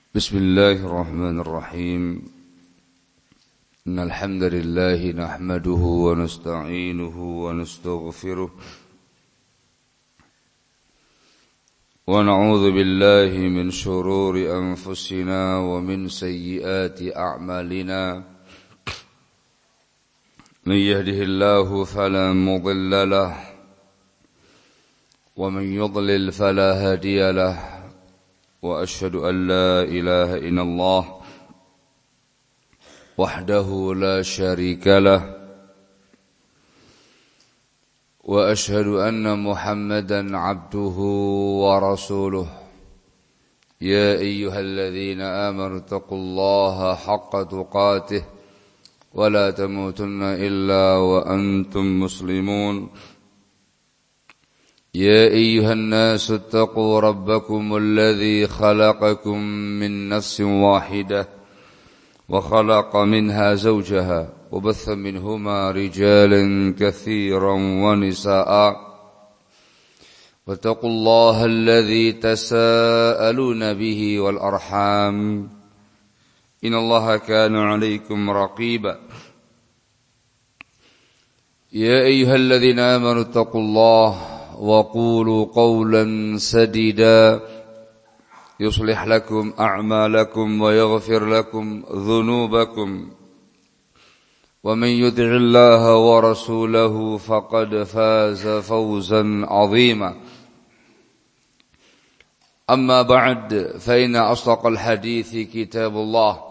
بسم الله الرحمن الرحيم إن الحمد لله نحمده ونستعينه ونستغفره ونعوذ بالله من شرور أنفسنا ومن سيئات أعمالنا من يهده الله فلا مضل له ومن يضلل فلا هادي له وأشهد أن لا إله إلا الله وحده لا شريك له وأشهد أن محمدا عبده ورسوله يا أيها الذين آمنوا اتقوا الله حق تقاته ولا تموتن إلا وأنتم مسلمون يا أيها الناس اتقوا ربكم الذي خلقكم من نفس واحدة وخلق منها زوجها وبث منهما رجالا كثيرا ونساء واتقوا الله الذي تساءلون به والأرحام إن الله كان عليكم رقيبا يا أيها الذين آمنوا اتقوا الله وقولوا قولا سديدا يصلح لكم أعمالكم ويغفر لكم ذنوبكم ومن يطع الله ورسوله فقد فاز فوزا عظيما أما بعد فإن أصدق الحديث كتاب الله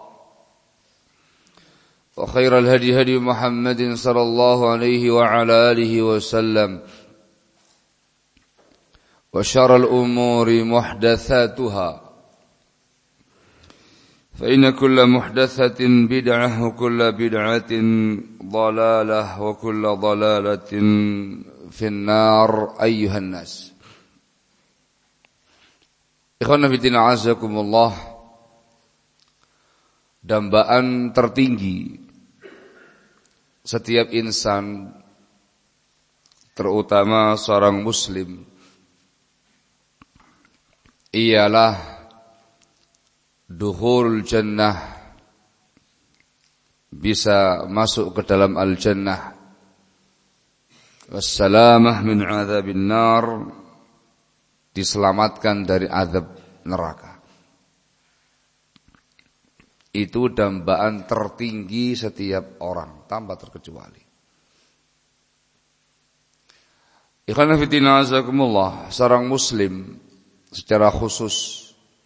وخير الهدي هدي محمد صلى الله عليه وعلى آله وسلم وشر الأمور محدثاتها فإن كل محدثة بدعة وكل بدعة ضلالة وكل ضلالة في النار أيها الناس Ikhwan fillah azakumullah. Dambaan tertinggi setiap insan, terutama seorang muslim, ialah dukhul jannah, bisa masuk ke dalam al-jannah, wassalamah min azabin nar, diselamatkan dari azab neraka. Itu dambaan tertinggi setiap orang tanpa terkecuali. Ikhwan fillah azakumullah, seorang muslim secara khusus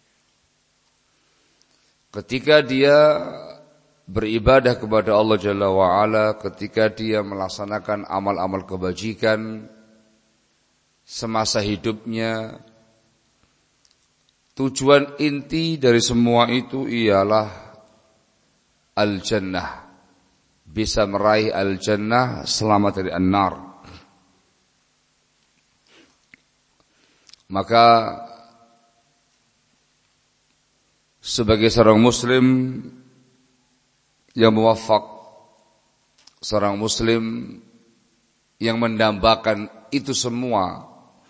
ketika dia beribadah kepada Allah Jalla wa'ala, ketika dia melaksanakan amal-amal kebajikan semasa hidupnya, tujuan inti dari semua itu ialah al-jannah, bisa meraih al-jannah, selamat dari an-nar. Maka sebagai seorang muslim yang muwaffaq, seorang muslim yang mendambakan itu semua,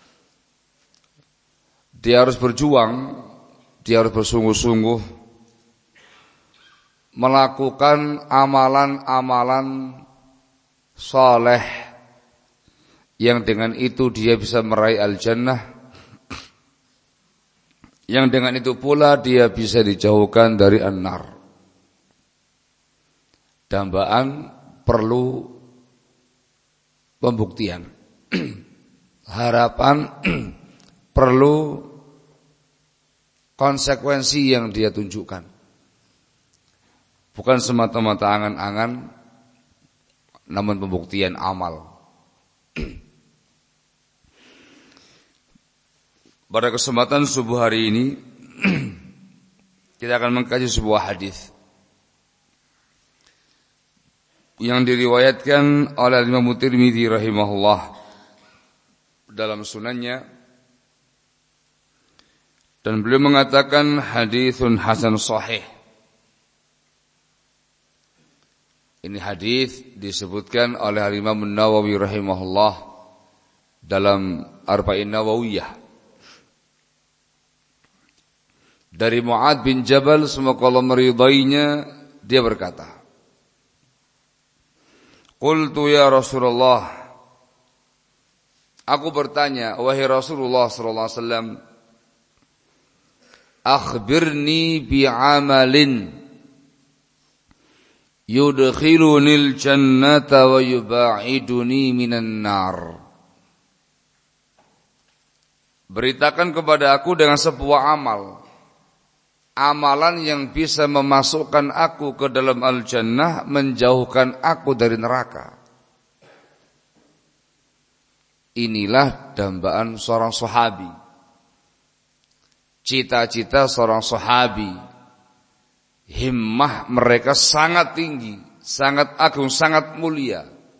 dia harus berjuang, dia harus bersungguh-sungguh melakukan amalan-amalan saleh yang dengan itu dia bisa meraih al-jannah, yang dengan itu pula dia bisa dijauhkan dari an-nar. Dambaan perlu pembuktian. Harapan perlu konsekuensi yang dia tunjukkan. Bukan semata-mata angan-angan, namun pembuktian amal. Pada kesempatan subuh hari ini kita akan mengkaji sebuah hadis yang diriwayatkan oleh Imam Tirmidzi rahimahullah dalam sunannya, dan beliau mengatakan hadisun hasan sahih. Ini hadis disebutkan oleh Imam Nawawi rahimahullah dalam Arba'in Nawawiyah. Dari Mu'adz bin Jabal, semoga Allah meridainya, dia berkata, Qultu ya Rasulullah, aku bertanya, wahai Rasulullah sallallahu alaihi wasallam, akhbirni bi'amalin yudkhilunil jannata wa yuba'iduni minan nar. Beritakan kepada aku dengan sebuah amal, amalan yang bisa memasukkan aku ke dalam al-jannah, menjauhkan aku dari neraka. Inilah dambaan seorang sahabi, cita-cita seorang sahabi. Himmah mereka sangat tinggi, sangat agung, sangat mulia.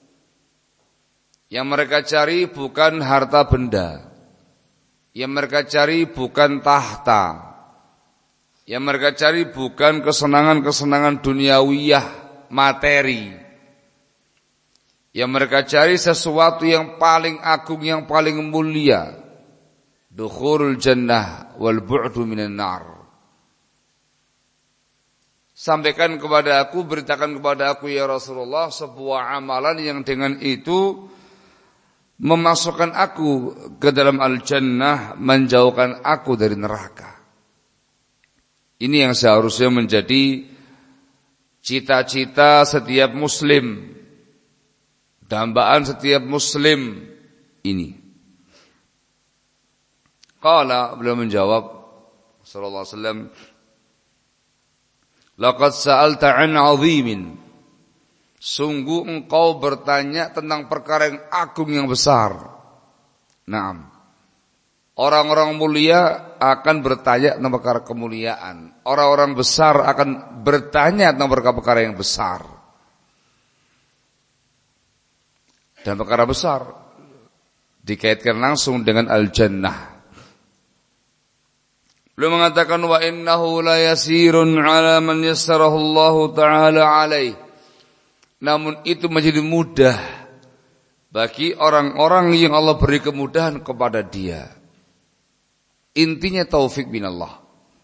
Yang mereka cari bukan harta benda, yang mereka cari bukan tahta, yang mereka cari bukan kesenangan-kesenangan duniawiyah, materi. Yang mereka cari sesuatu yang paling agung, yang paling mulia. Dukhulul jannah wal bu'du minan nar. Sampaikan kepada aku, beritakan kepada aku ya Rasulullah, sebuah amalan yang dengan itu memasukkan aku ke dalam al-jannah, menjauhkan aku dari neraka. Ini yang seharusnya menjadi cita-cita setiap muslim, dambaan setiap muslim ini. Qala, beliau menjawab sallallahu alaihi wasallam, laqad sa'alta 'an 'azimin, sungguh engkau bertanya tentang perkara yang agung, yang besar. Naam. Orang-orang mulia akan bertanya tentang perkara kemuliaan. Orang-orang besar akan bertanya tentang perkara-perkara yang besar. Dan perkara besar dikaitkan langsung dengan al-jannah. Beliau mengatakan, wa innahu la yasirun 'ala man yassarahu Allah taala 'alaihi. Namun itu menjadi mudah bagi orang-orang yang Allah beri kemudahan kepada dia. Intinya taufik minallah.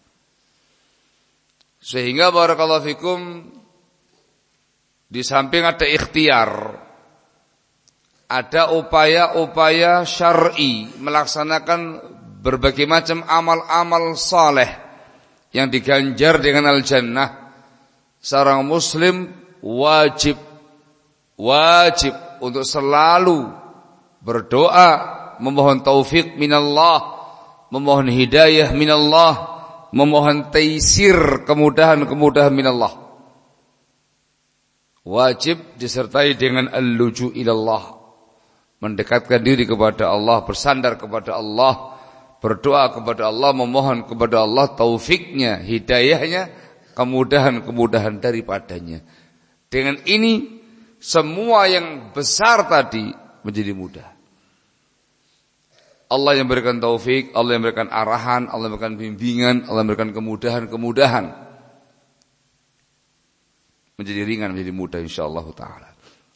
Sehingga barakallahu fikum, di samping ada ikhtiar, ada upaya-upaya syar'i, melaksanakan berbagai macam amal-amal saleh yang diganjar dengan al-jannah. Seorang muslim wajib untuk selalu berdoa, memohon taufik minallah, memohon hidayah minallah, memohon taisir, kemudahan-kemudahan minallah. Wajib disertai dengan al-luju ilallah, mendekatkan diri kepada Allah, bersandar kepada Allah, berdoa kepada Allah, memohon kepada Allah taufiknya, hidayahnya, kemudahan-kemudahan daripadanya. Dengan ini semua yang besar tadi menjadi mudah. Allah yang berikan taufik, Allah yang berikan arahan, Allah yang berikan bimbingan, Allah yang berikan kemudahan-kemudahan. Menjadi ringan, menjadi mudah insyaallah ta'ala.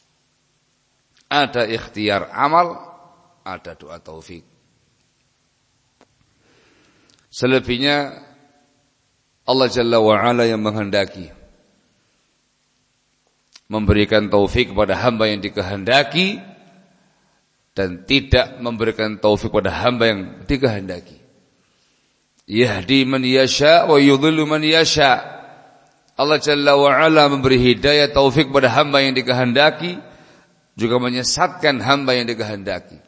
Ada ikhtiar amal, ada doa taufik. Selebihnya Allah Jalla wa'ala yang menghendaki memberikan taufik kepada hamba yang dikehendaki, dan tidak memberikan taufik pada hamba yang dikehendaki. Yahdi man yasha wa yudhillu man yasha. Allah Jalla wa Ala memberi hidayah taufik pada hamba yang dikehendaki, juga menyesatkan hamba yang dikehendaki.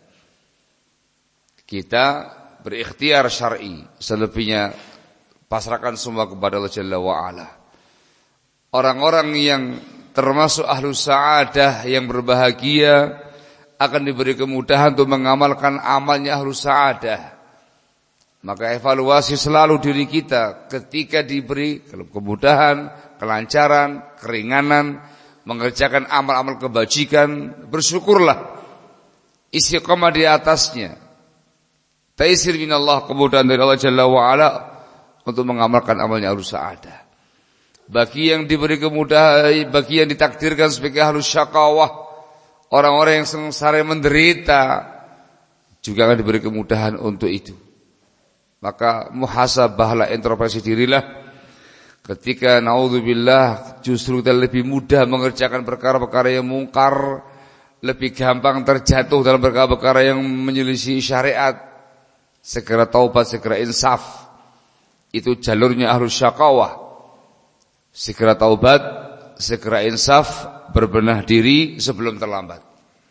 Kita berikhtiar syar'i, selebihnya pasrahkan semua kepada Allah Jalla wa Ala. Orang-orang yang termasuk ahlus sa'adah, yang berbahagia, akan diberi kemudahan untuk mengamalkan amalnya ahlus sa'adah. Maka evaluasi selalu diri kita ketika diberi kemudahan, kelancaran, keringanan, mengerjakan amal-amal kebajikan, bersyukurlah, istiqamah di atasnya. Taisir minallah, kemudahan dari Allah Jalla wa'ala untuk mengamalkan amalnya ahlus sa'adah. Bagi yang diberi kemudahan, bagi yang ditakdirkan sebagai ahlus syaqawah, orang-orang yang sengsara menderita, juga akan diberi kemudahan untuk itu. Maka muhasabahlah, introspeksi dirilah. Ketika naudzubillah justru kita lebih mudah mengerjakan perkara-perkara yang mungkar, lebih gampang terjatuh dalam perkara-perkara yang menyelisih syariat, segera taubat, segera insaf. Itu jalurnya ahlus syaqawah. Segera taubat, segera insaf, berbenah diri sebelum terlambat.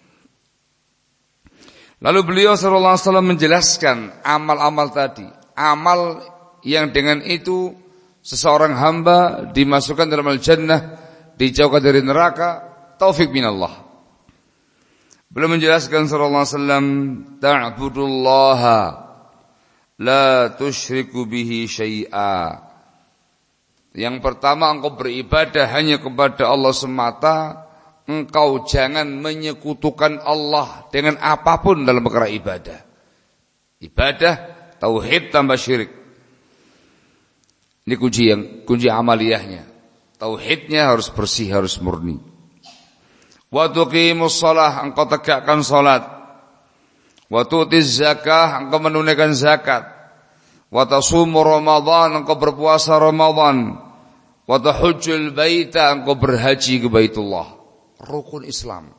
Lalu beliau sallallahu alaihi wasallam menjelaskan amal-amal tadi, amal yang dengan itu seseorang hamba dimasukkan dalam al-jannah, dijauhkan dari neraka, taufik minallah. Beliau menjelaskan sallallahu alaihi wasallam, ta'budullaha la tusyriku bihi syai'a. Yang pertama, engkau beribadah hanya kepada Allah semata. Engkau jangan menyekutukan Allah dengan apapun dalam perkara ibadah. Ibadah, tauhid tambah syirik. Ini kunci amaliyahnya. Tauhidnya harus bersih, harus murni. Wa tuqimus shalah, engkau tegakkan salat. Wa tu'tiz zakah, engkau menunaikan zakat. Wa tasumu Ramadan, engkau berpuasa Ramadan. Wa tahujjul baita, engkau berhaji ke Baitullah. Rukun Islam.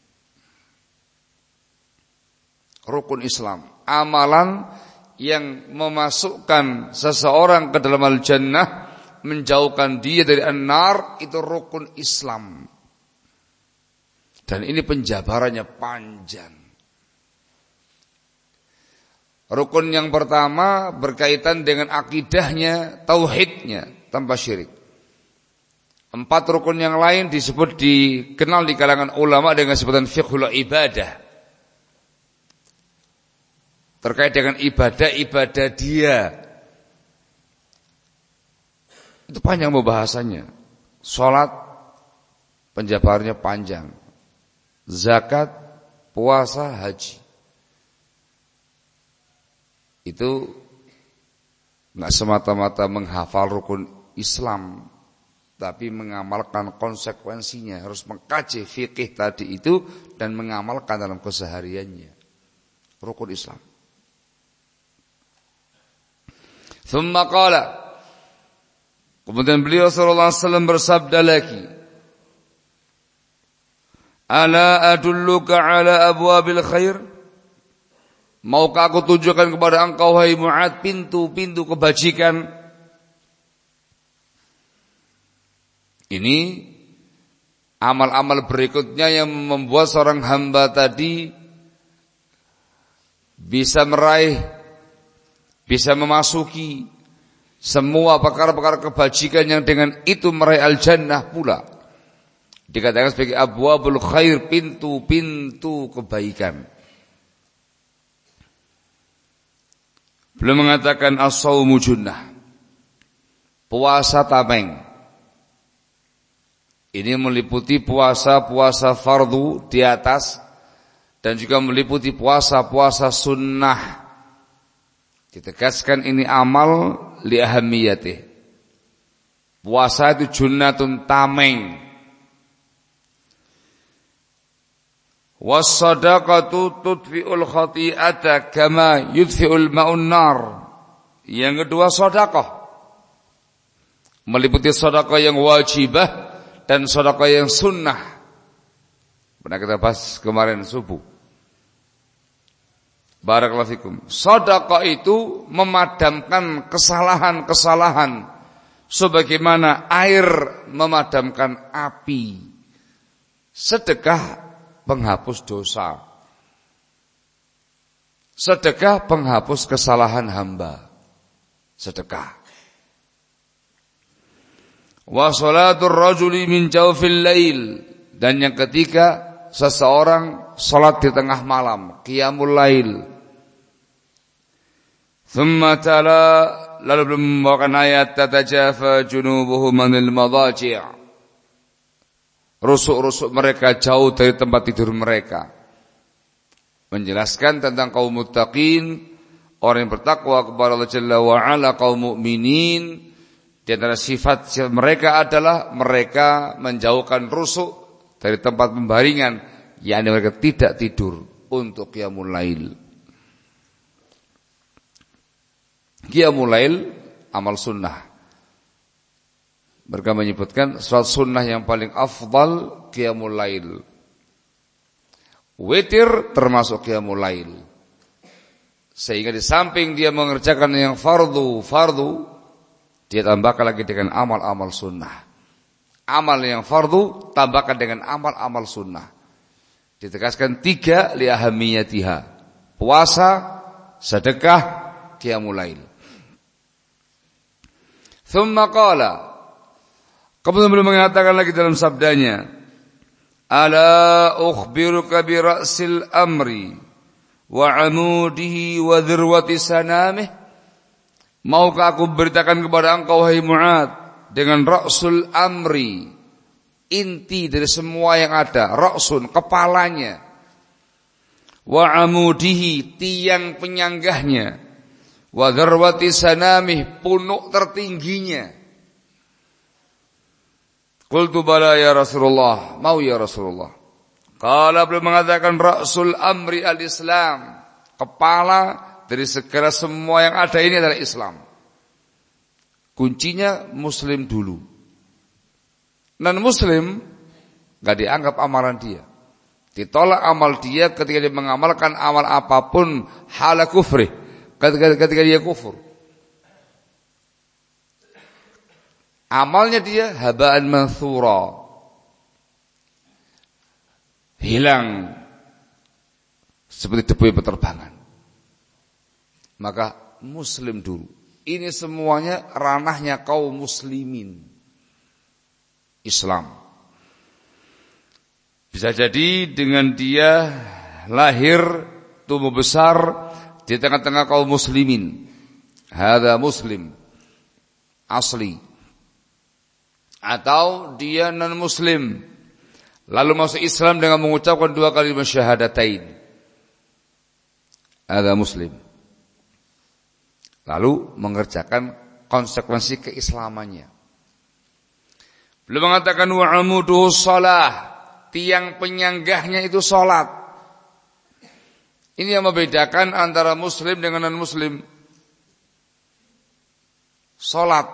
Rukun Islam. Amalan yang memasukkan seseorang ke dalam al-jannah, menjauhkan dia dari an-nar, itu rukun Islam. Dan ini penjabarannya panjang. Rukun yang pertama berkaitan dengan akidahnya, tauhidnya, tanpa syirik. 4 rukun yang lain dikenal di kalangan ulama dengan sebutan fiqhul ibadah. Terkait dengan ibadah dia. Itu panjang pembahasannya. Salat, penjabarannya panjang. Zakat, puasa, haji. Itu enggak semata-mata menghafal rukun Islam, tapi mengamalkan konsekuensinya, harus mengkaji fikih tadi itu dan mengamalkan dalam kesehariannya. Rukun Islam. Thumma qala, kemudian beliau sallallahu alaihi wasallam bersabda lagi, ala adulluka ala abwabil khair? Maukah aku tunjukkan kepada engkau hai Mu'ad pintu-pintu kebajikan? Ini amal-amal berikutnya yang membuat seorang hamba tadi bisa meraih, bisa memasuki semua perkara-perkara kebajikan yang dengan itu meraih al-jannah pula. Dikatakan sebagai abwabul khair, pintu-pintu kebaikan. Beliau mengatakan as-shaumu junnah, puasa tameng. Ini meliputi puasa-puasa fardu di atas dan juga meliputi puasa-puasa sunnah. Ditegaskan ini amal li ahamiyatih. Puasa itu junnatun tameng. Was-shadaqatu tudfi'ul khati'ata kama yudfi'ul ma'un nar. Yang kedua sedekah. Meliputi sedekah yang wajibah dan sedekah yang sunnah. Pernah kita bahas kemarin subuh. Barakallahu fikum. Sedekah itu memadamkan kesalahan-kesalahan sebagaimana air memadamkan api. Sedekah penghapus dosa. Sedekah penghapus kesalahan hamba. Sedekah. Wa sholatur rajuli min jawfil lail. Dan yang ketiga, seseorang salat di tengah malam, qiyamul lail. Thumma tala, lalu membawakan ayat tatajafa junubuhum anil madaji'. Rusuk-rusuk mereka jauh dari tempat tidur mereka. Menjelaskan tentang kaum muttaqin, orang yang bertakwa kepada Allah Jalla wa Ala, kaum mukminin. Di antara sifat mereka adalah mereka menjauhkan rusuk dari tempat pembaringan, yakni mereka tidak tidur untuk qiyamul lail. Qiyamul lail amal sunnah. Mereka menyebutkan salat sunnah yang paling afdal qiyamul lail. Witir termasuk qiyamul lail. Sehingga di samping dia mengerjakan yang fardu, dia tambahkan lagi dengan amal-amal sunnah. Amal yang fardu tambahkan dengan amal-amal sunnah. Ditegaskan 3 li ahamiyatiha. Puasa, sedekah, qiyamul lail. Thumma qala, kemudian beliau mengatakan lagi dalam sabdanya, ala ukhbiruka bi ra'sil amri wa 'amudihi wa dhirwati sanamih. Maukah aku beritakan kepada engkau wahai Mu'adz dengan ra'sul amri, inti dari semua yang ada, ra'sun kepalanya, wa 'amudihi tiang penyanggahnya, wa dzarwati sanamih punuk tertingginya. Qultu bala ya Rasulullah, mau ya Rasulullah. Qala, beliau mengatakan ra'sul amri al-Islam, kepala dari segala semua yang ada ini adalah Islam. Kuncinya muslim dulu. Non muslim enggak dianggap amalan dia. Ditolak amal dia ketika dia mengamalkan amal apapun hala kufri, ketika dia kufur. Amalnya dia habaan manthura, hilang seperti debu yang berterbangan. Maka muslim dulu. Ini semuanya ranahnya kaum muslimin, Islam. Bisa jadi dengan dia lahir, tumbuh besar di tengah-tengah kaum muslimin, hadza muslim asli. Atau dia non muslim lalu masuk Islam dengan mengucapkan 2 kalimat syahadatain, hadza muslim, lalu mengerjakan konsekuensi keislamannya. Beliau mengatakan wa amuduhu shalah, tiang penyanggahnya itu salat. Ini yang membedakan antara muslim dengan non muslim. Salat.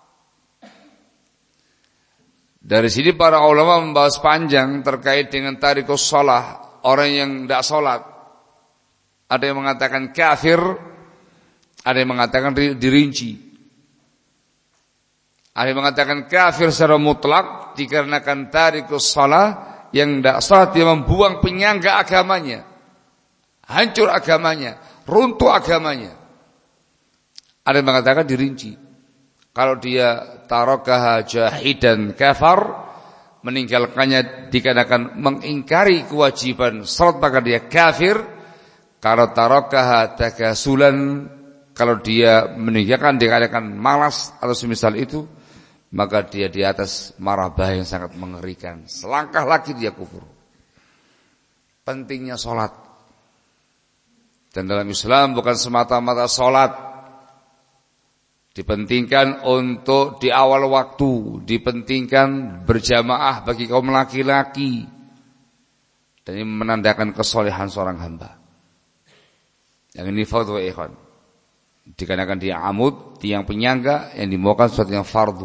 Dari sini para ulama membahas panjang terkait dengan tarikus shalah, orang yang tidak salat. Ada yang mengatakan kafir, ada yang mengatakan dirinci. Ada yang mengatakan kafir secara mutlak dikarenakan tarikus shalah, yang tidak salat dia membuang penyangga agamanya, hancur agamanya, runtuh agamanya. Ada yang mengatakan dirinci. Kalau dia tarakaha jahidan kafar, meninggalkannya dikarenakan mengingkari kewajiban salat maka dia kafir. Kalau tarakaha takasulan, kalau dia meninggalkan dikarenakan malas atau semisal itu, maka dia di atas marabah yang sangat mengerikan. Selangkah lagi dia kufur. Pentingnya salat. Dan dalam Islam bukan semata-mata salat dipentingkan untuk di awal waktu, dipentingkan berjamaah bagi kaum laki-laki, dan ini menandakan kesolehan seorang hamba. Yang ini fardu ikhwan, dikarenakan dia amud, tiang penyangga yang dimaukan sesuatu yang fardu.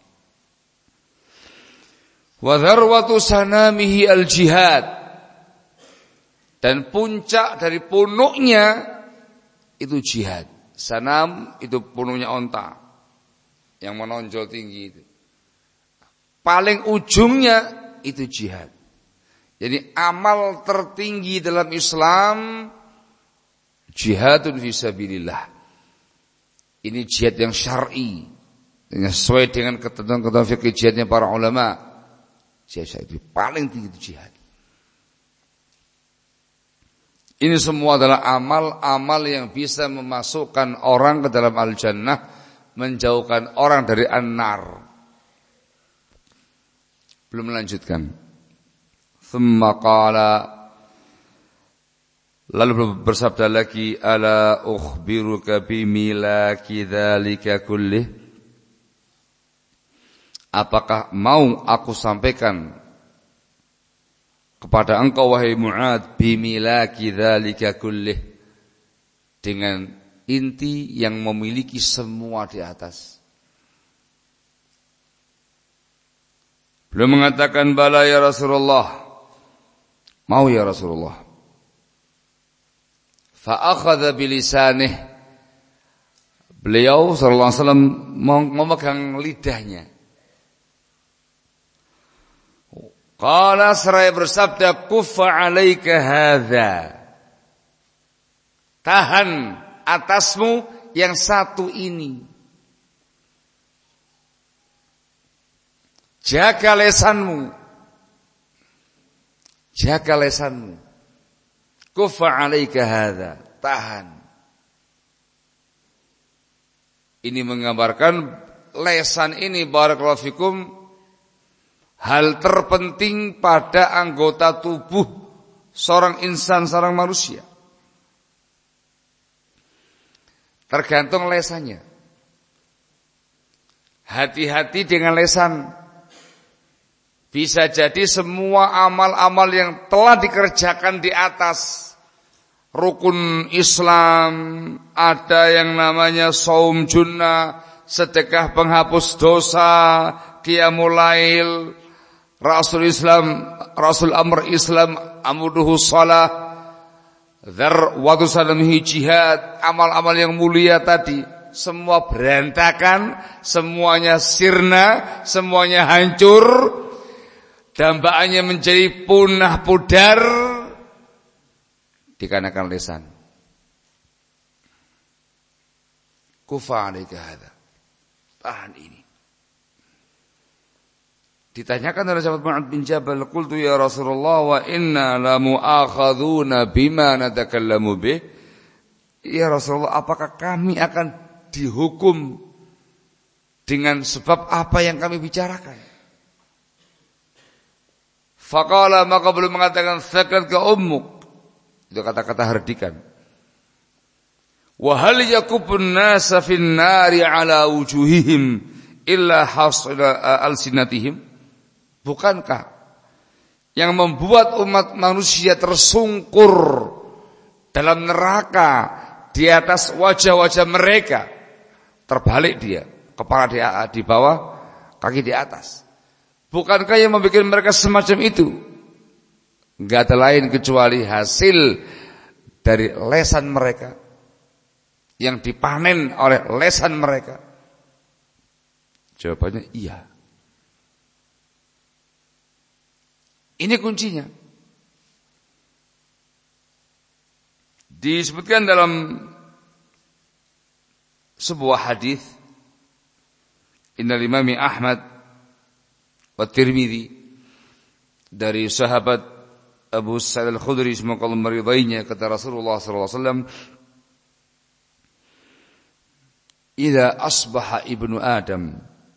Wa dzarwatu sanamihi al-jihad, dan puncak dari punuknya itu jihad. Sanam itu punuknya onta yang menonjol tinggi itu. Paling ujungnya itu jihad. Jadi amal tertinggi dalam Islam jihadun fisabilillah. Ini jihad yang syar'i, yang sesuai dengan ketentuan-ketentuan fikih jihadnya para ulama. Jihad itu paling tinggi itu jihad. Ini semua adalah amal-amal yang bisa memasukkan orang ke dalam al-jannah, menjauhkan orang dari an-nar. Belum melanjutkan. Thumma qala, lalu bersabda lagi, ala ukhbiruka bimilaki dzalika kullih. Apakah mau aku sampaikan kepada engkau wahai Mu'adz bimilaki dzalika kullih, dengan inti yang memiliki semua di atas. Beliau mengatakan, bala ya Rasulullah, mau ya Rasulullah. Fa'akhadha bilisanih. Beliau sallallahu alaihi wasallam memegang lidahnya. Qala seraya bersabda, kuffa alaika hadza. Tahan atasmu yang satu ini. Jaga lesanmu. Jaga lesanmu. Kuffa alaika hadza. Tahan. Ini menggambarkan lesan ini barakallahu fikum hal terpenting pada anggota tubuh seorang insan, seorang manusia. Tergantung lesannya. Hati-hati dengan lesan. Bisa jadi semua amal-amal yang telah dikerjakan di atas rukun Islam, ada yang namanya shaum junnah, sedekah penghapus dosa, qiyamul lail, Rasul amr Islam, amuduhu shalah, dzar wa salamihi jihad, amal-amal yang mulia tadi, semua berantakan, semuanya sirna, semuanya hancur, dambaannya menjadi punah pudar dikarenakan lisan. Kufa alaika hadza. Tahan ini. Ditanyakan oleh sahabat Mu'adz bin Jabal, qultu ya Rasulullah wa inna la mu'akhadzuna bima natakallamu bih. Ya Rasulullah, apakah kami akan dihukum dengan sebab apa yang kami bicarakan? Faqala, maka beliau mengatakan, sakat ka ummuk. Itu kata-kata herdikan. Wa hal yakubun nasa fin nari ala wujuhihim illa hasila alsinatihim. Bukankah yang membuat umat manusia tersungkur dalam neraka di atas wajah-wajah mereka, terbalik dia, kepala di bawah, kaki di atas. Bukankah yang membuat mereka semacam itu? Enggak ada lain kecuali hasil dari lesan mereka, yang dipanen oleh lesan mereka. Jawabannya iya. Ini kuncinya. Disebutkan dalam sebuah hadis Innal Imami Ahmad wa Tirmidzi dari sahabat Abu Sa'id Al-Khudri semoga Allah meridainya, kata Rasulullah sallallahu alaihi wasallam, "Idza asbaha ibnu Adam,"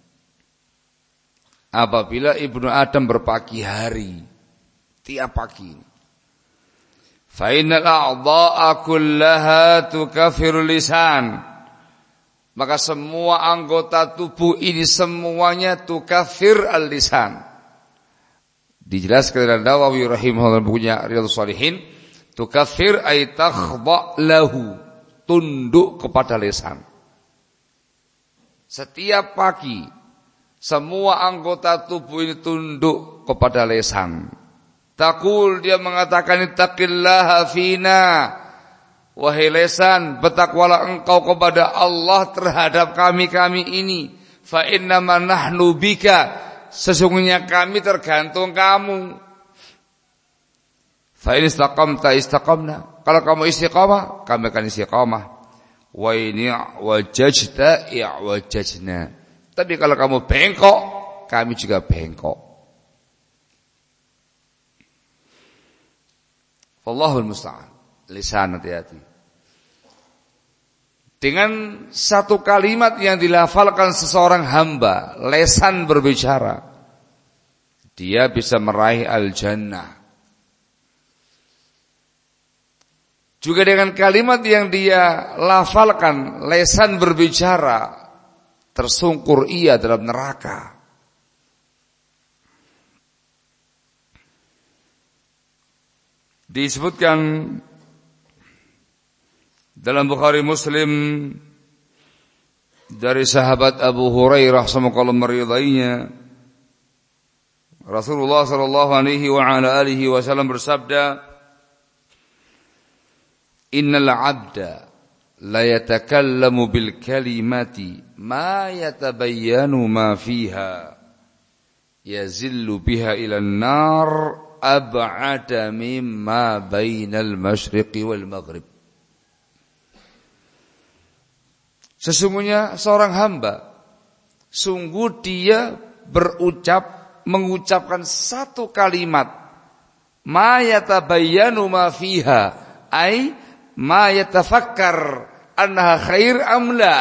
apabila ibnu Adam berpagi hari, tiap pagi, "fa innal a'dha'a kullaha tukaffiru lisan," maka semua anggota tubuh ini semuanya tukafir al-lisan. Dijelaskan oleh Nawawi rahimahullah bukunya Riyadhus Shalihin, tukafir ay takhda lahu, tunduk kepada lisan. Setiap pagi semua anggota tubuh ini tunduk kepada lisan. Taqul, dia mengatakan, ittaqillaha fina. Wahai lesan, bertakwalah engkau kepada Allah terhadap kami-kami ini. Fa innama nahnu bika, sesungguhnya kami tergantung kamu. Fa in istaqamta istaqamna, kalau kamu istiqamah, kami akan istiqamah. Wa in wajajta i'wajajna, tapi kalau kamu bengkok, kami juga bengkok. Wallahul musta'an. Lisan, hati-hati. Dengan satu kalimat yang dilafalkan seseorang hamba, lesan berbicara, dia bisa meraih al-jannah. Juga dengan kalimat yang dia lafalkan, lesan berbicara, tersungkur ia dalam neraka. Disebutkan Dalam Bukhari Muslim dari sahabat Abu Hurairah semoga Allah meridainya, Rasulullah sallallahu alaihi wa ala alihi wasallam bersabda, "Innal 'abda la yatakallamu bil kalimati ma yatabayyanu ma fiha yazillu biha ila an-nar ab'ada mimma bainal masyriqi wal maghrib." Sesungguhnya seorang hamba, sungguh dia mengucapkan satu kalimat, ma yatabayyanu ma fiha, ai ma yatafakkar annaha khair am la.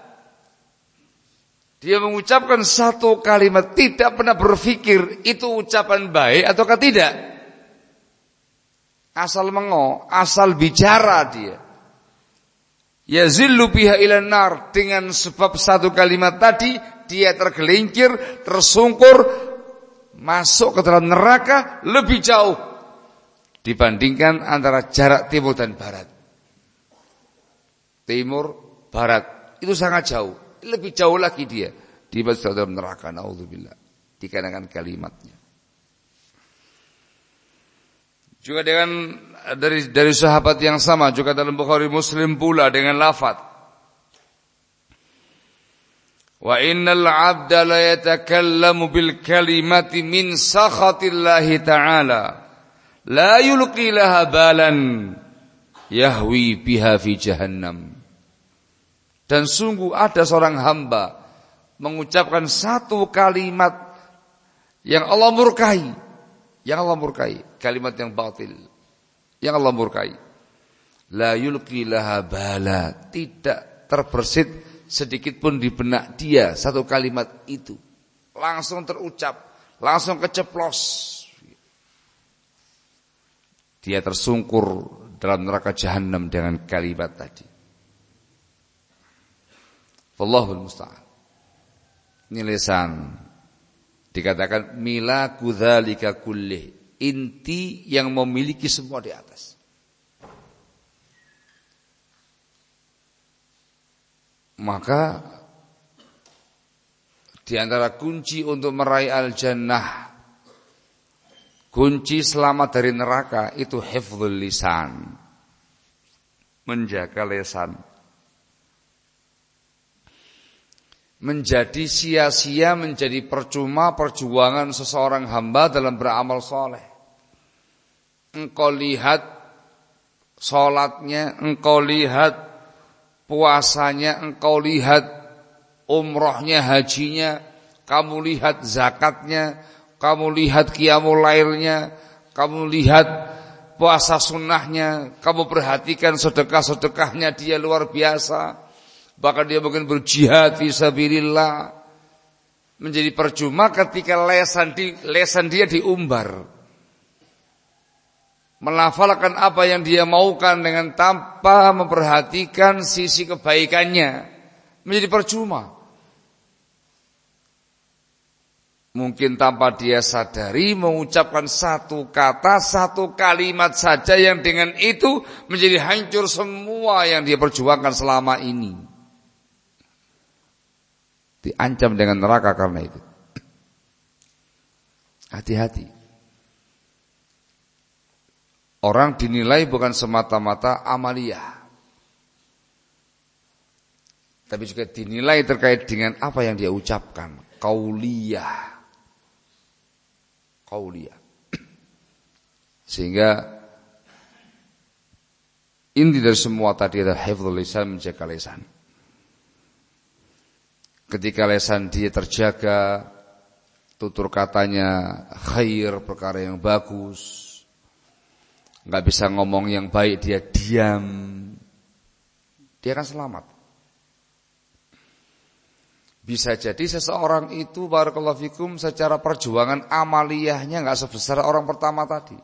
Dia mengucapkan satu kalimat, tidak pernah berpikir itu ucapan baik ataukah tidak. Asal asal bicara dia. Yazillu biha ilan nar, dengan sebab satu kalimat tadi dia tergelincir, tersungkur, masuk ke dalam neraka lebih jauh dibandingkan antara jarak timur dan barat. Timur, barat itu sangat jauh, lebih jauh lagi dia masuk dalam neraka. Naudzubillah, dikarenakan kalimatnya. Juga dengan dari sahabat yang sama juga dalam Bukhari Muslim pula dengan lafaz, wa innal 'abda la yatakallamu bil kalimati min sakhatillahi ta'ala la yulqi laha balan yahwi biha fi jahannam. Dan sungguh ada seorang hamba mengucapkan satu kalimat yang Allah murkai, kalimat yang batil, yang Allah murkai. La yulqi laha bala, tidak terbersit sedikit pun di benak dia satu kalimat itu. Langsung terucap, langsung keceplos. Dia tersungkur dalam neraka jahanam dengan kalimat tadi. Wallahul musta'an. Ini lisan. Dikatakan milaku dzalika kullih, inti yang memiliki semua di atas. Maka di antara kunci untuk meraih al-jannah, kunci selamat dari neraka itu hifdzul lisan, menjaga lisan. Menjadi sia-sia, menjadi percuma perjuangan seseorang hamba dalam beramal soleh. Engkau lihat sholatnya, engkau lihat puasanya, engkau lihat umrohnya, hajinya, kamu lihat zakatnya, kamu lihat qiyamul lailnya, kamu lihat puasa sunnahnya, kamu perhatikan sedekah-sedekahnya, dia luar biasa. Bahkan dia mungkin berjihad fi sabilillah. Menjadi percuma ketika lesan dia diumbar, melafalkan apa yang dia maukan dengan tanpa memperhatikan sisi kebaikannya, menjadi percuma. Mungkin tanpa dia sadari mengucapkan satu kata, satu kalimat saja yang dengan itu menjadi hancur semua yang dia perjuangkan selama ini. Diancam dengan neraka karena itu. Hati-hati. Orang dinilai bukan semata-mata amaliyah, tapi juga dinilai terkait dengan apa yang dia ucapkan. Qauliyah. Sehingga inti dari semua tadi adalah hifdzul lisan, menjaga lisan. Ketika lisan dia terjaga, tutur katanya khair, perkara yang bagus, enggak bisa ngomong yang baik, dia diam, dia akan selamat. Bisa jadi seseorang itu barakallahu fikum secara perjuangan amaliyahnya enggak sebesar orang pertama tadi.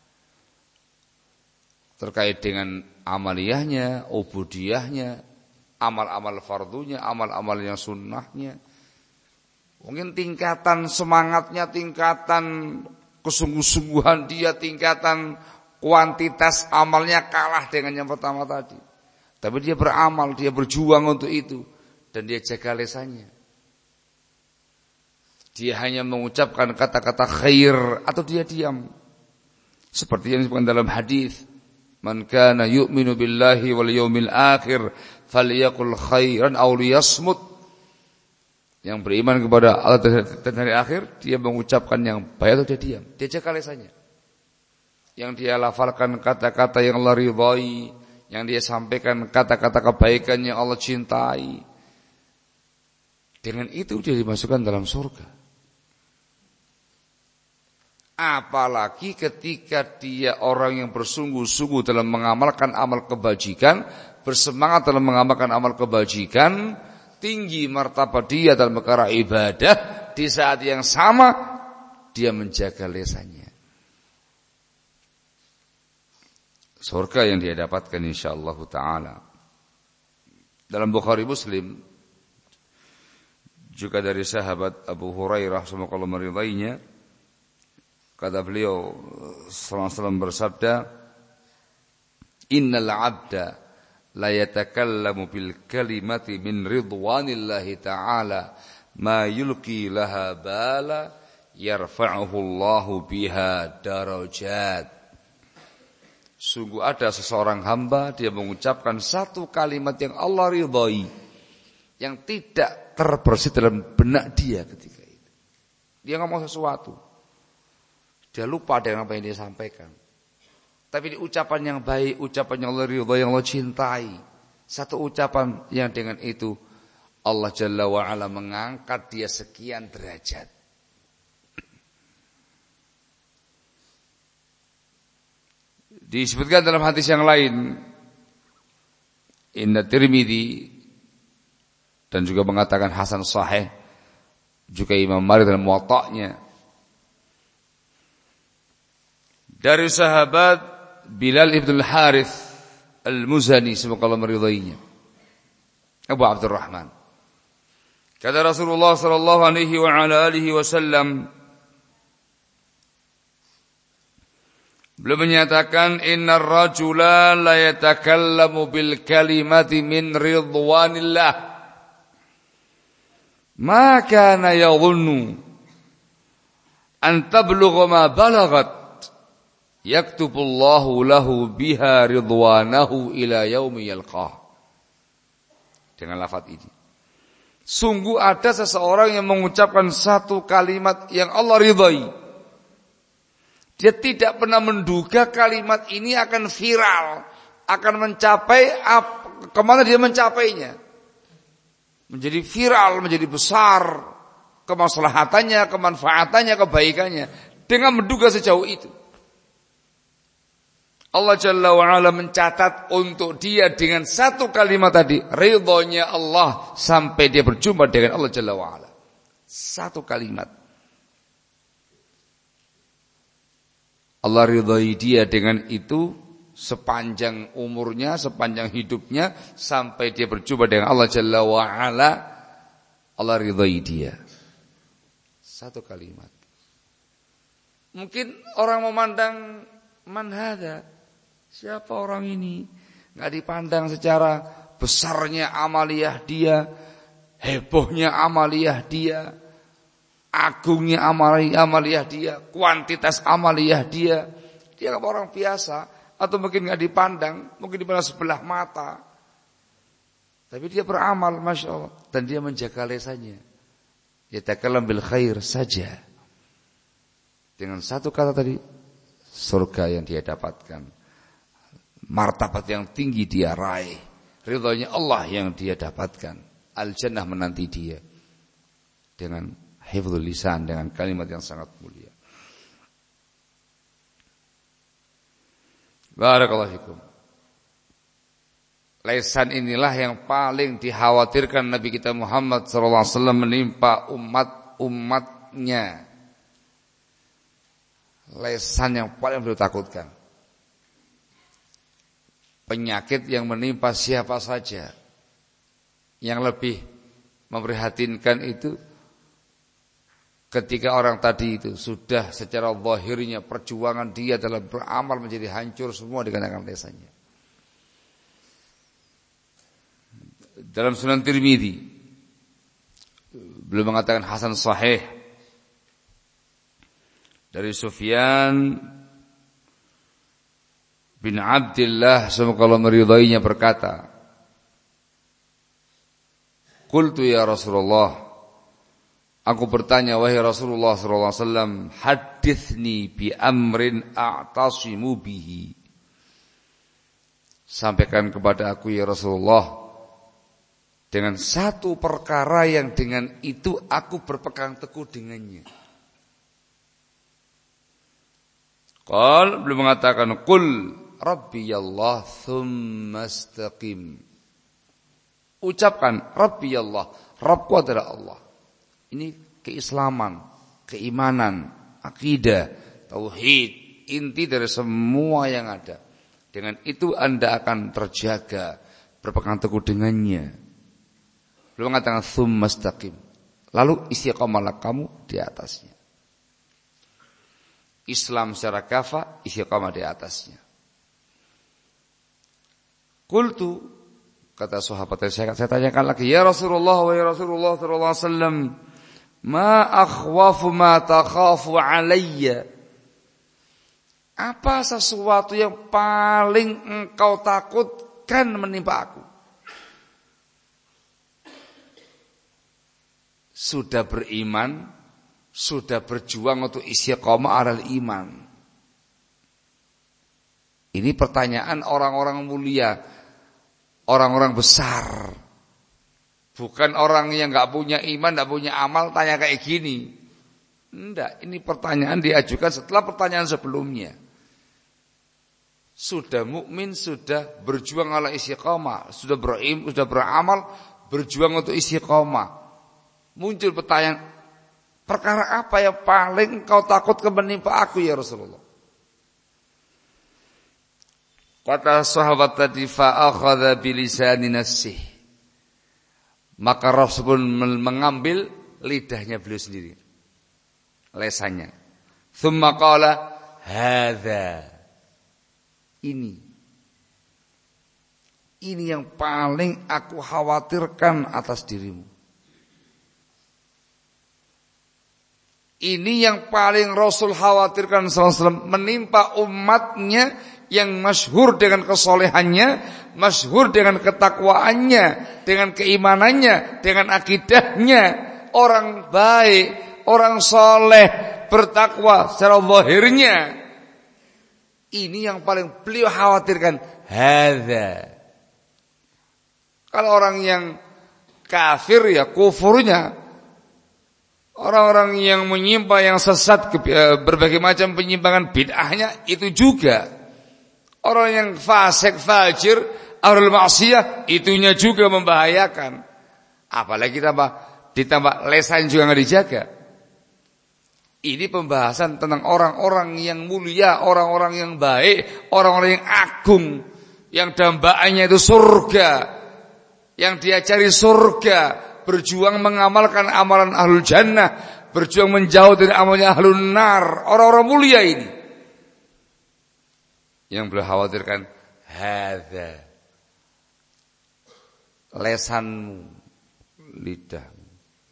Terkait dengan amaliyahnya, ubudiyahnya, amal-amal fardunya, amal-amal yang sunnahnya. Mungkin tingkatan semangatnya, tingkatan kesungguh-sungguhan dia, tingkatan kuantitas amalnya kalah dengan yang pertama tadi. Tapi dia beramal, dia berjuang untuk itu, dan dia jaga lisannya. Dia hanya mengucapkan kata-kata khair atau dia diam. Seperti yang disebutkan dalam hadis, "Man kana yu'minu billahi wal yawmil akhir falyaqul khairan aw liyasmut." Yang beriman kepada Allah dan hari akhir, dia mengucapkan yang baik atau dia diam. Dia jaga lisannya. Yang dia lafalkan kata-kata yang Allah ridhai, yang dia sampaikan kata-kata kebaikan yang Allah cintai. Dengan itu dia dimasukkan dalam surga. Apalagi ketika dia orang yang bersungguh-sungguh dalam mengamalkan amal kebajikan, bersemangat dalam mengamalkan amal kebajikan, tinggi martabat dia dalam perkara ibadah, di saat yang sama dia menjaga lisannya. Surga yang dia dapatkan insyaallah ta'ala. Dalam Bukhari Muslim juga dari sahabat Abu Hurairah semoga Allah meridainya, kata beliau sallallahu alaihi wasallam bersabda, "Innal 'abda la yatakallamu bil kalimati min ridwanillahi ta'ala ma yulqi laha bala yarfa'uhu Allahu biha darajat." Sungguh ada seseorang hamba, dia mengucapkan satu kalimat yang Allah ridhai, yang tidak terbersit dalam benak dia ketika itu. Dia ngomong sesuatu, dia lupa dengan apa yang dia sampaikan. Tapi di ucapan yang baik, ucapan yang Allah ridhai, yang Allah cintai, satu ucapan yang dengan itu Allah Jalla wa'ala mengangkat dia sekian derajat. Disebutkan dalam hadis yang lain, Inna Tirmidzi, dan juga mengatakan hasan sahih, juga Imam Malik dalam Muwatta'nya, dari sahabat Bilal ibn al-Harith al-Muzani, semoga Allah meridainya, Abu Abdurrahman, kata Rasulullah sallallahu alaihi wa ala alihi wasallam, beliau menyatakan, "Innar rajula la yatakallamu bil kalimati min ridwanillah ma kana yadhunnu an tablugha ma balagat yaktubullahu lahu biha ridwanahu ila yaumi yalqah." Dengan lafaz ini, sungguh ada seseorang yang mengucapkan satu kalimat yang Allah ridhai. Dia tidak pernah menduga kalimat ini akan viral, akan mencapai kemana dia mencapainya. Menjadi viral, menjadi besar, kemaslahatannya, kemanfaatannya, kebaikannya. Dengan menduga sejauh itu. Allah Jalla wa'ala mencatat untuk dia dengan satu kalimat tadi, ridhonya Allah, sampai dia berjumpa dengan Allah Jalla wa'ala. Satu kalimat. Allah ridhai dia dengan itu sepanjang umurnya, sepanjang hidupnya, sampai dia berjumpa dengan Allah Jalla wa'ala. Allah ridhai dia. Satu kalimat. Mungkin orang memandang, man hada, siapa orang ini? Nggak dipandang secara besarnya amaliyah dia, hebohnya amaliyah dia, agungnya amaliyah dia, kuantitas amaliyah dia. Dia orang biasa, atau mungkin nggak dipandang, mungkin dipandang sebelah mata. Tapi dia beramal, masya Allah, dan dia menjaga lisannya. Yatakallam bil khair saja. Dengan satu kata tadi, surga yang dia dapatkan, martabat yang tinggi dia raih, ridhonya Allah yang dia dapatkan, al-jannah menanti dia dengan hifdzul lisan, dengan kalimat yang sangat mulia. Barakallahu fikum. Lisan inilah yang paling dikhawatirkan Nabi kita Muhammad sallallahu alaihi wasallam menimpa umatnya. Lisan yang paling beliau takutkan. Penyakit yang menimpa siapa saja. Yang lebih memprihatinkan itu ketika orang tadi itu sudah secara zahirnya perjuangan dia dalam beramal menjadi hancur semua dikarenakan lisannya. dalam Sunan Tirmidzi beliau mengatakan hasan sahih dari Sufyan bin Abdullah, semoga Allah meridainya, berkata, qultu ya Rasulullah, aku bertanya, wahai Rasulullah sallallahu alaihi wasallam, hadithni bi amrin a'tasimu bihi. Sampaikan kepada aku ya Rasulullah dengan satu perkara yang dengan itu aku berpegang teguh dengannya. Qal, beliau mengatakan, qul rabbiyallah tsumma istaqim. Ucapkan rabbiyallah, Rabbku adalah Allah. Ini keislaman, keimanan, akidah, tauhid, inti dari semua yang ada. Dengan itu Anda akan terjaga, berpegang teguh dengannya. Beliau mengatakan tsumma istaqim. Lalu istiqamalah kamu di atasnya. Islam secara kafah, istiqamah di atasnya. Qultu, kata sahabat saya tanyakan lagi, ya Rasulullah wa ya Rasulullah sallallahu alaihi wasallam, ma akhwafu ma takhafu alayya. Apa sesuatu yang paling engkau takutkan menimpa aku? Sudah beriman, sudah berjuang untuk istiqamah alal iman. Ini pertanyaan orang-orang mulia, orang-orang besar. Bukan orang yang enggak punya iman, enggak punya amal tanya kayak gini. Enggak, ini pertanyaan diajukan setelah pertanyaan sebelumnya. Sudah mukmin, sudah berjuang ala istiqamah, sudah beramal, berjuang untuk istiqamah. Muncul pertanyaan, perkara apa yang paling kau takut menimpa aku ya Rasulullah? Kata sahabat tadi, fa akhadha bilisani nafsih. Maka Rasul pun mengambil lidahnya beliau sendiri, lesannya. Tsumma qala hadza. Ini yang paling aku khawatirkan atas dirimu. Ini yang paling Rasul khawatirkan sallallahu alaihi wasallam menimpa umatnya yang masyhur dengan kesolehannya, masyhur dengan ketakwaannya, dengan keimanannya, dengan akidahnya, orang baik, orang soleh, bertakwa secara zahirnya. Ini yang paling beliau khawatirkan. Hadza. Kalau orang yang kafir ya kufurnya, orang-orang yang menyimpang, yang sesat, berbagai macam penyimpangan bid'ahnya itu juga. Orang yang fasik, fajir, ahlul maksiyah, itunya juga membahayakan. Apalagi ditambah lesan juga nggak dijaga. Ini pembahasan tentang orang-orang yang mulia, orang-orang yang baik, orang-orang yang agung, yang dambaannya itu surga, yang dia cari surga, berjuang mengamalkan amalan ahlul jannah, berjuang menjauh dari amalnya ahlul nar, orang-orang mulia ini. Yang beliau khawatirkan, hadza, lesanmu, lidahmu.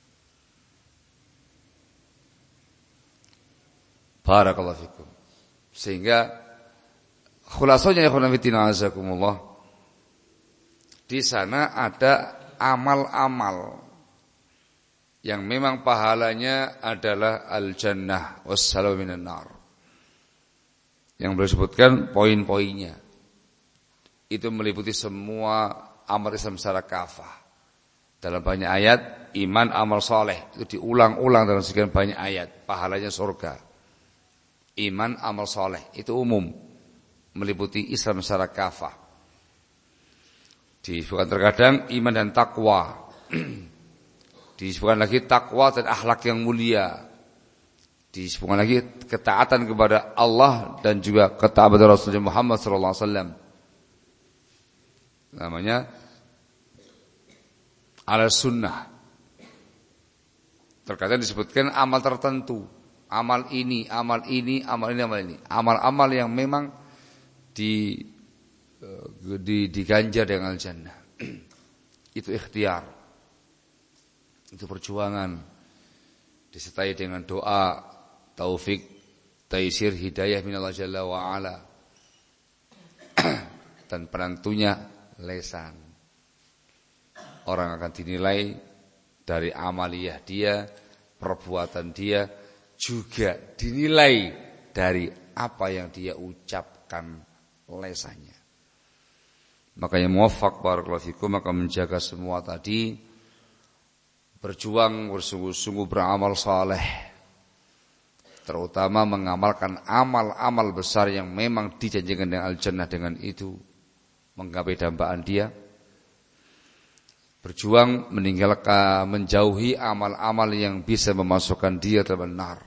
Barakallahu fikum. Sehingga khulasanya ya khuna fitina azakumullah, di sana ada amal-amal yang memang pahalanya adalah al-jannah wassalamu minan nar. Yang beliau sebutkan poin-poinnya. Itu meliputi semua amal Islam secara kafah. Dalam banyak ayat, iman, amal soleh itu diulang-ulang dalam sekian banyak ayat. Pahalanya surga. Iman, amal soleh itu umum, meliputi Islam secara kafah. Disebutkan terkadang iman dan takwa. Disebutkan lagi takwa dan akhlak yang mulia. Disebutkan lagi ketaatan kepada Allah dan juga ketaatan kepada Rasulullah Muhammad SAW. Namanya ala sunnah. Terkadang disebutkan amal tertentu. Amal ini, amal ini, amal ini, amal ini. Amal-amal yang memang diganjar dengan al-jannah. Itu ikhtiar. Itu perjuangan. Disertai dengan doa, taufik, taisir, hidayah minallah jalla wa'ala. Dan penentunya lesan. Orang akan dinilai dari amaliyah dia, perbuatan dia, juga dinilai dari apa yang dia ucapkan lesannya. Makanya muwaffaq barakallahu fikum, maka menjaga semua tadi, berjuang bersungguh-sungguh beramal saleh, terutama mengamalkan amal-amal besar yang memang dijanjikan dengan al-jannah, dengan itu menggapai dambaan dia. Berjuang meninggalkan, menjauhi amal-amal yang bisa memasukkan dia dalam nar.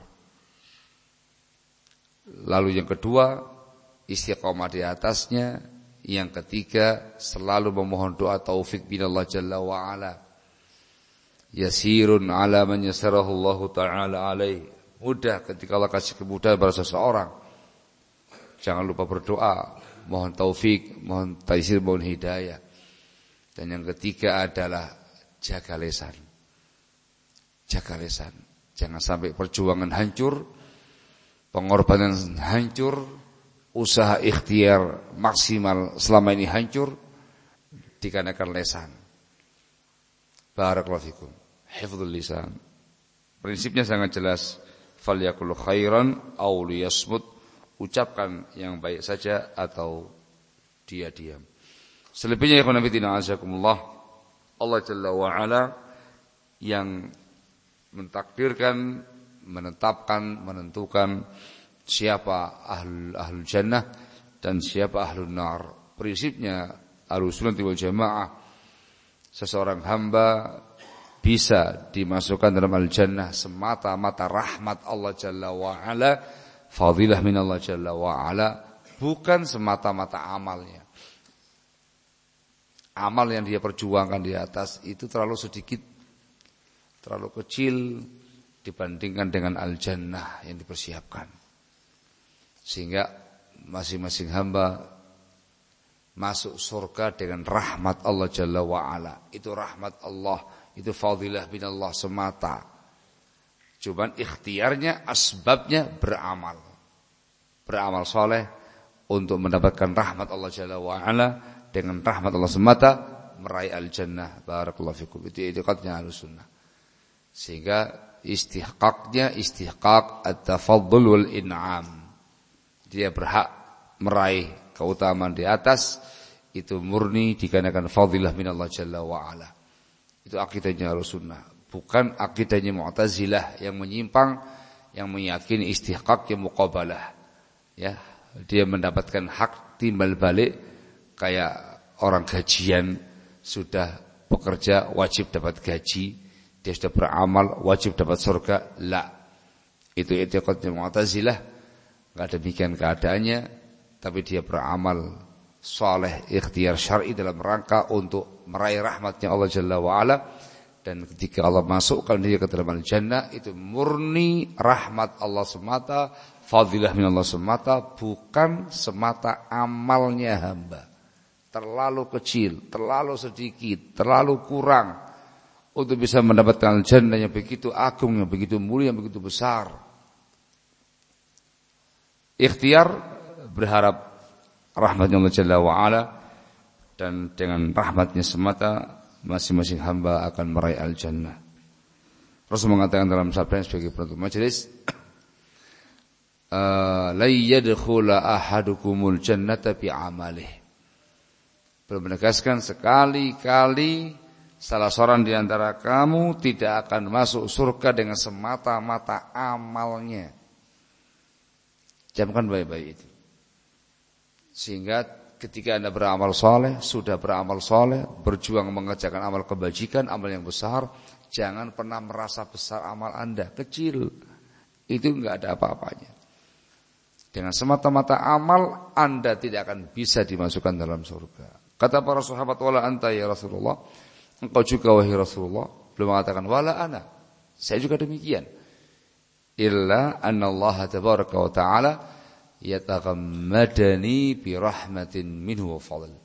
Lalu yang kedua, istiqomah di atasnya. Yang ketiga, selalu memohon doa taufik binallah jalla wa'ala. Yasirun ala man yasarahu Allah ta'ala alaih. Mudah ketika Allah kasih kemudahan pada seseorang. Jangan lupa berdoa, mohon taufik, mohon taisir, mohon hidayah. Dan yang ketiga adalah jaga lisan. Jaga lisan. Jangan sampai perjuangan hancur, pengorbanan hancur, usaha ikhtiar maksimal selama ini hancur dikarenakan lisan. Barakallahu fikum. Hifdzul lisan. Prinsipnya sangat jelas. Falyakul khairan aw liyasmut. Ucapkan yang baik saja atau dia diam. Selebihnya ya khonafidin azakumullah, Allah Jalla wa'ala yang mentakdirkan, menetapkan, menentukan siapa ahlul jannah dan siapa ahlul nar. Prinsipnya Ahlus Sunnah wal Jamaah, seseorang hamba bisa dimasukkan dalam al-jannah semata-mata rahmat Allah Jalla wa'ala, fadilah min Allah Jalla wa'ala, bukan semata-mata amalnya. Amal yang dia perjuangkan di atas itu terlalu sedikit, terlalu kecil dibandingkan dengan al-jannah yang dipersiapkan. Sehingga masing-masing hamba masuk surga dengan rahmat Allah Jalla wa'ala. Itu rahmat Allah, itu fadilah bin Allah semata. Cuman ikhtiarnya, asbabnya beramal. Beramal soleh untuk mendapatkan rahmat Allah Jalla wa'ala. Dengan rahmat Allah semata meraih al-jannah. Barakallahu fikum. Itu i'tiqadnya Ahlus Sunnah. Sehingga istihqaqnya istihqaq at-tafaddul wal in'am. Dia berhak meraih keutamaan di atas, itu murni dikarenakan fadilah minallah jalla wa ala. Itu akidahnya Ahlus Sunnah, bukan akidahnya Mu'tazilah yang menyimpang, yang meyakini istihqaq yang muqabalah. Ya, dia mendapatkan hak timbal balik kayak orang gajian, sudah bekerja wajib dapat gaji, dia sudah beramal wajib dapat surga. La, itu i'tiqadnya Mu'tazilah. Enggak demikian keadaannya, tapi dia beramal saleh, ikhtiar syar'i dalam rangka untuk meraih rahmatnya Allah Jalla wa'ala. Dan ketika Allah masukkan dia ke dalam al-jannah, itu murni rahmat Allah semata, fadilah min Allah semata, bukan semata amalnya hamba. Terlalu kecil, terlalu sedikit, terlalu kurang untuk bisa mendapatkan al-jannah yang begitu agung, yang begitu mulia, yang begitu besar. Ikhtiar berharap rahmatnya Allah Jalla wa'ala, dan dengan rahmatnya semata masing-masing hamba akan meraih al-jannah. Rasul mengatakan dalam sabdanya sebagai penutup majelis, la yadkhula ahadukumul jannata bi amalihi. Belum menegaskan sekali-kali salah seorang di antara kamu tidak akan masuk surga dengan semata-mata amalnya. Camkan baik-baik itu. Sehingga ketika Anda beramal soleh, sudah beramal soleh, berjuang mengerjakan amal kebajikan, amal yang besar, jangan pernah merasa besar amal Anda, kecil. Itu enggak ada apa-apanya. Dengan semata-mata amal, Anda tidak akan bisa dimasukkan dalam surga. Kata para sahabat, wala anta ya Rasulullah, engkau juga wahai Rasulullah. Belum mengatakan wala ana, saya juga demikian. Illa anna Allah tabaraka wa ta'ala yataghammadani bi rahmatin minhu wa fadl.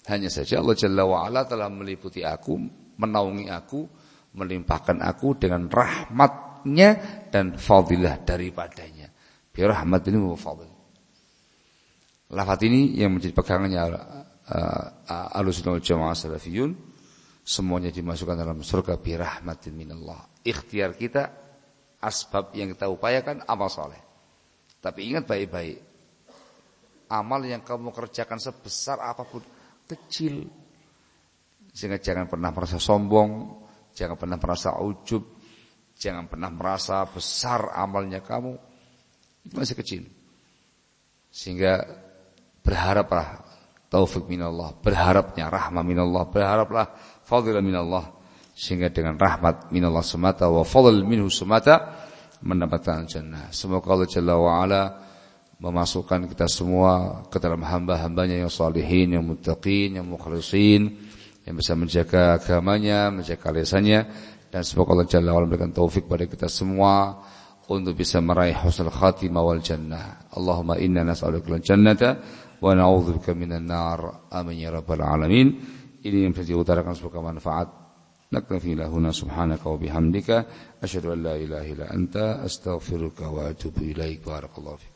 Hanya saja Allah Jalla wa'ala telah meliputi aku, menaungi aku, melimpahkan aku dengan rahmatnya dan fadilah daripadanya. Bi rahmatin wa fadil. Lafaz ini yang menjadi pegangannya Ahlussunnah wal Jamaah Salafiyun, semuanya dimasukkan dalam surga bi rahmatin minallah. Ikhtiar kita, asbab yang kita upayakan amal soleh. Tapi ingat baik-baik, amal yang kamu kerjakan sebesar apapun kecil, sehingga jangan pernah merasa sombong, jangan pernah merasa ujub, jangan pernah merasa besar amalnya kamu, itu masih kecil. Sehingga berharaplah taufik minallah, berharapnya rahmah minallah, berharaplah fadilah minallah, sehingga dengan rahmat minallah semata wa fadl minhu semata mendapatkan jannah. Semoga Allah Jalla wa'ala memasukkan kita semua ke dalam hamba-hambanya yang salihin, yang muttaqin, yang mukhlisin, yang bisa menjaga agamanya, menjaga lisannya, dan semoga Allah Jalla wa'ala memberikan taufik pada kita semua untuk bisa meraih husnul khatimah wal jannah. Allahumma inna nas'aluka al-jannata wa na'udzubika minan nar. Amin ya rabbal alamin. Ini yang bisa diutarakan sebagai manfaat. Naktafi lahuna subhanaka wa bihamdika asyhadu an la ilaha illa anta astaghfiruka wa atubu ilaik. Barakallahu fiik.